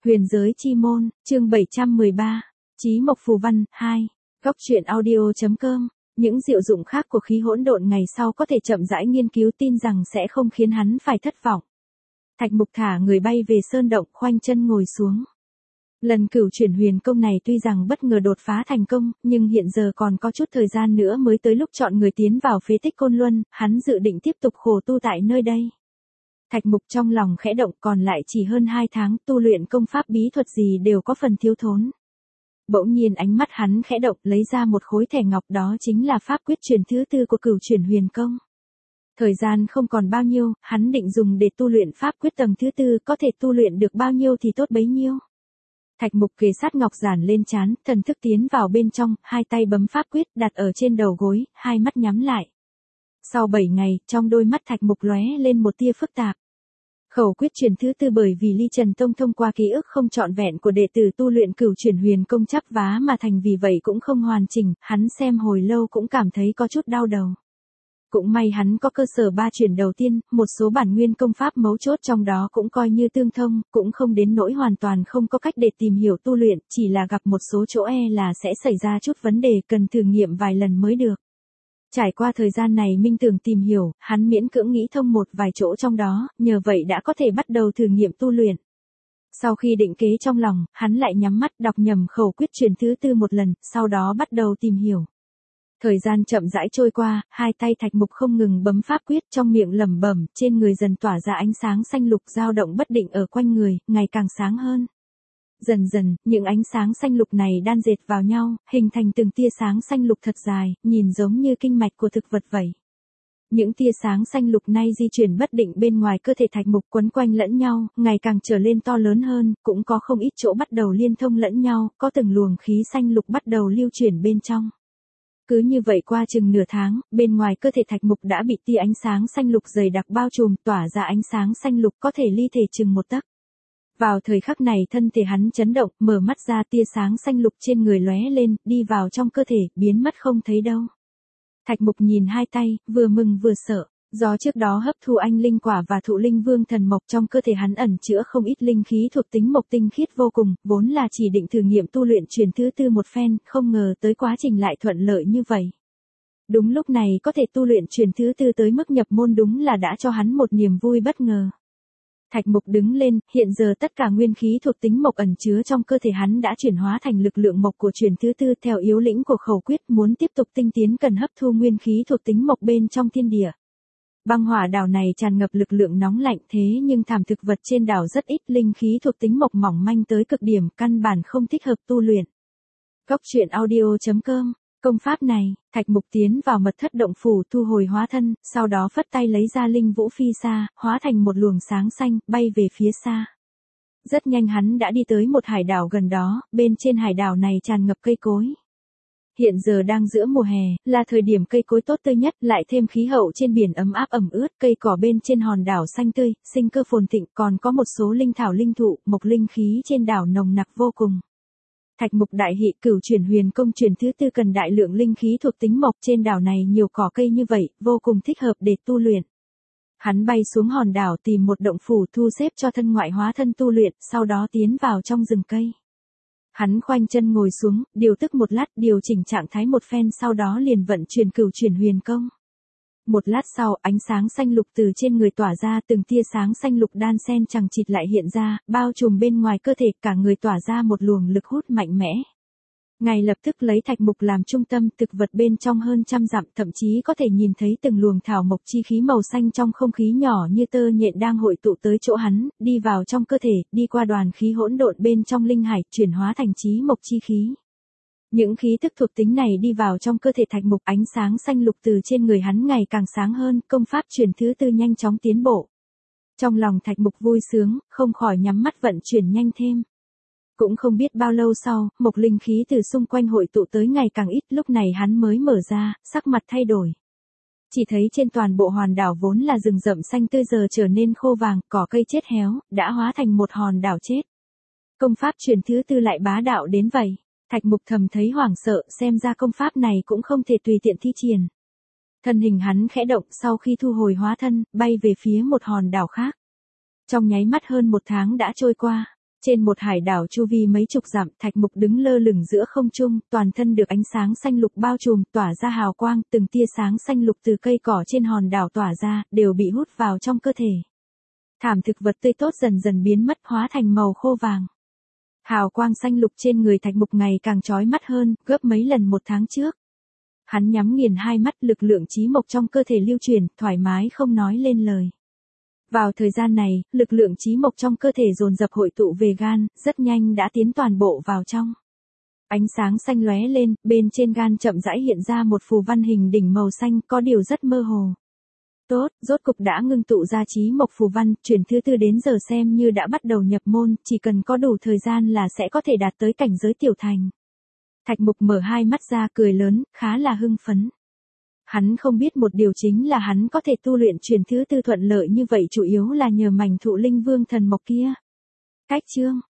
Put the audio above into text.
Huyền giới chi môn, chương 713, Chí Mộc Phù Văn, 2, Góc truyện audio.com. Những diệu dụng khác của khí hỗn độn ngày sau có thể chậm rãi nghiên cứu, tin rằng sẽ không khiến hắn phải thất vọng. Thạch Mục thả người bay về sơn động, khoanh chân ngồi xuống. Lần cửu chuyển huyền công này tuy rằng bất ngờ đột phá thành công, nhưng hiện giờ còn có chút thời gian nữa mới tới lúc chọn người tiến vào phế tích Côn Luân, hắn dự định tiếp tục khổ tu tại nơi đây. Thạch Mục trong lòng khẽ động, còn lại chỉ hơn 2 tháng, tu luyện công pháp bí thuật gì đều có phần thiếu thốn. Bỗng nhiên ánh mắt hắn khẽ động, lấy ra một khối thẻ ngọc, đó chính là pháp quyết truyền thứ tư của cửu chuyển huyền công. Thời gian không còn bao nhiêu, hắn định dùng để tu luyện pháp quyết tầng thứ tư, có thể tu luyện được bao nhiêu thì tốt bấy nhiêu. Thạch Mục kề sát ngọc giản lên trán, thần thức tiến vào bên trong, hai tay bấm pháp quyết, đặt ở trên đầu gối, hai mắt nhắm lại. Sau 7 ngày, trong đôi mắt Thạch Mục lóe lên một tia phức tạp. Khẩu quyết truyền thứ tư bởi vì Ly Trần Tông thông qua ký ức không trọn vẹn của đệ tử tu luyện cửu chuyển huyền công chắp vá mà thành, vì vậy cũng không hoàn chỉnh, hắn xem hồi lâu cũng cảm thấy có chút đau đầu. Cũng may hắn có cơ sở 3 chuyển đầu tiên, một số bản nguyên công pháp mấu chốt trong đó cũng coi như tương thông, cũng không đến nỗi hoàn toàn không có cách để tìm hiểu tu luyện, chỉ là gặp một số chỗ là sẽ xảy ra chút vấn đề, cần thử nghiệm vài lần mới được. Trải qua thời gian này minh tưởng tìm hiểu, hắn miễn cưỡng nghĩ thông một vài chỗ trong đó, nhờ vậy đã có thể bắt đầu thử nghiệm tu luyện. Sau khi định kế trong lòng, hắn lại nhắm mắt đọc nhầm khẩu quyết truyền thứ tư một lần, sau đó bắt đầu tìm hiểu. Thời gian chậm rãi trôi qua, hai tay Thạch Mục không ngừng bấm pháp quyết, trong miệng lẩm bẩm, trên người dần tỏa ra ánh sáng xanh lục dao động bất định ở quanh người, ngày càng sáng hơn. Dần dần, những ánh sáng xanh lục này đan dệt vào nhau, hình thành từng tia sáng xanh lục thật dài, nhìn giống như kinh mạch của thực vật vậy. Những tia sáng xanh lục này di chuyển bất định bên ngoài cơ thể Thạch Mục, quấn quanh lẫn nhau, ngày càng trở lên to lớn hơn, cũng có không ít chỗ bắt đầu liên thông lẫn nhau, có từng luồng khí xanh lục bắt đầu lưu chuyển bên trong. Cứ như vậy qua chừng nửa tháng, bên ngoài cơ thể Thạch Mục đã bị tia ánh sáng xanh lục dày đặc bao trùm, tỏa ra ánh sáng xanh lục có thể ly thể chừng 1 tấc. Vào thời khắc này thân thể hắn chấn động, mở mắt ra, tia sáng xanh lục trên người lóe lên, đi vào trong cơ thể, biến mất không thấy đâu. Thạch Mục nhìn hai tay, vừa mừng vừa sợ. Do trước đó hấp thu anh linh quả và thụ linh vương thần mộc, trong cơ thể hắn ẩn chữa không ít linh khí thuộc tính mộc tinh khiết vô cùng, vốn là chỉ định thử nghiệm tu luyện truyền thứ tư một phen, không ngờ tới quá trình lại thuận lợi như vậy. Đúng lúc này có thể tu luyện truyền thứ tư tới mức nhập môn, đúng là đã cho hắn một niềm vui bất ngờ. Thạch Mục đứng lên, hiện giờ tất cả nguyên khí thuộc tính mộc ẩn chứa trong cơ thể hắn đã chuyển hóa thành lực lượng mộc của truyền thứ tư, theo yếu lĩnh của khẩu quyết, muốn tiếp tục tinh tiến cần hấp thu nguyên khí thuộc tính mộc bên trong thiên địa. Băng hỏa đảo này tràn ngập lực lượng nóng lạnh, thế nhưng thảm thực vật trên đảo rất ít, linh khí thuộc tính mộc mỏng manh tới cực điểm, căn bản không thích hợp tu luyện. Góc truyện audio.com. Công pháp này, Thạch Mục tiến vào mật thất động phủ, thu hồi hóa thân, sau đó phất tay lấy ra linh vũ phi xa, hóa thành một luồng sáng xanh, bay về phía xa. Rất nhanh hắn đã đi tới một hải đảo gần đó, bên trên hải đảo này tràn ngập cây cối. Hiện giờ đang giữa mùa hè, là thời điểm cây cối tốt tươi nhất, lại thêm khí hậu trên biển ấm áp ẩm ướt, cây cỏ bên trên hòn đảo xanh tươi, sinh cơ phồn thịnh, còn có một số linh thảo linh thụ, mộc linh khí trên đảo nồng nặc vô cùng. Thạch Mục đại hỉ, cửu chuyển huyền công truyền thứ tư cần đại lượng linh khí thuộc tính mộc, trên đảo này nhiều cỏ cây như vậy, vô cùng thích hợp để tu luyện. Hắn bay xuống hòn đảo tìm một động phủ thu xếp cho thân ngoại hóa thân tu luyện, sau đó tiến vào trong rừng cây. Hắn khoanh chân ngồi xuống, điều tức một lát, điều chỉnh trạng thái một phen, sau đó liền vận chuyển cửu chuyển huyền công. Một lát sau, ánh sáng xanh lục từ trên người tỏa ra, từng tia sáng xanh lục đan xen chằng chịt lại hiện ra, bao trùm bên ngoài cơ thể, cả người tỏa ra một luồng lực hút mạnh mẽ. Ngay lập tức lấy Thạch Mục làm trung tâm, thực vật bên trong hơn 100 dặm, thậm chí có thể nhìn thấy từng luồng thảo mộc chi khí màu xanh trong không khí nhỏ như tơ nhện đang hội tụ tới chỗ hắn, đi vào trong cơ thể, đi qua đoàn khí hỗn độn bên trong linh hải, chuyển hóa thành chí mộc chi khí. Những khí tức thuộc tính này đi vào trong cơ thể Thạch Mục, ánh sáng xanh lục từ trên người hắn ngày càng sáng hơn, công pháp truyền thứ tư nhanh chóng tiến bộ. Trong lòng Thạch Mục vui sướng, không khỏi nhắm mắt vận chuyển nhanh thêm. Cũng không biết bao lâu sau, mộc linh khí từ xung quanh hội tụ tới ngày càng ít, lúc này hắn mới mở ra, sắc mặt thay đổi. Chỉ thấy trên toàn bộ hòn đảo vốn là rừng rậm xanh tươi giờ trở nên khô vàng, cỏ cây chết héo, đã hóa thành một hòn đảo chết. Công pháp truyền thứ tư lại bá đạo đến vậy. Thạch Mục thầm thấy hoảng sợ, xem ra công pháp này cũng không thể tùy tiện thi triển. Thân hình hắn khẽ động, sau khi thu hồi hóa thân, bay về phía một hòn đảo khác. Trong nháy mắt hơn 1 tháng đã trôi qua. Trên một hải đảo chu vi mấy chục dặm, Thạch Mục đứng lơ lửng giữa không trung, toàn thân được ánh sáng xanh lục bao trùm, tỏa ra hào quang, từng tia sáng xanh lục từ cây cỏ trên hòn đảo tỏa ra, đều bị hút vào trong cơ thể. Thảm thực vật tươi tốt dần dần biến mất, hóa thành màu khô vàng. Hào quang xanh lục trên người Thạch Mục ngày càng chói mắt hơn, gấp mấy lần một tháng trước. Hắn nhắm nghiền hai mắt, lực lượng chí mộc trong cơ thể lưu chuyển, thoải mái không nói lên lời. Vào thời gian này, lực lượng chí mộc trong cơ thể dồn dập hội tụ về gan, rất nhanh đã tiến toàn bộ vào trong. Ánh sáng xanh lóe lên, bên trên gan chậm rãi hiện ra một phù văn hình đỉnh màu xanh, có điều rất mơ hồ. Tốt, rốt cục đã ngưng tụ ra chí mộc phù văn, chuyển thứ tư đến giờ xem như đã bắt đầu nhập môn, chỉ cần có đủ thời gian là sẽ có thể đạt tới cảnh giới tiểu thành. Thạch Mục mở hai mắt ra cười lớn, khá là hưng phấn. Hắn không biết một điều chính là hắn có thể tu luyện chuyển thứ tư thuận lợi như vậy chủ yếu là nhờ mảnh thụ linh vương thần mộc kia. Cách chương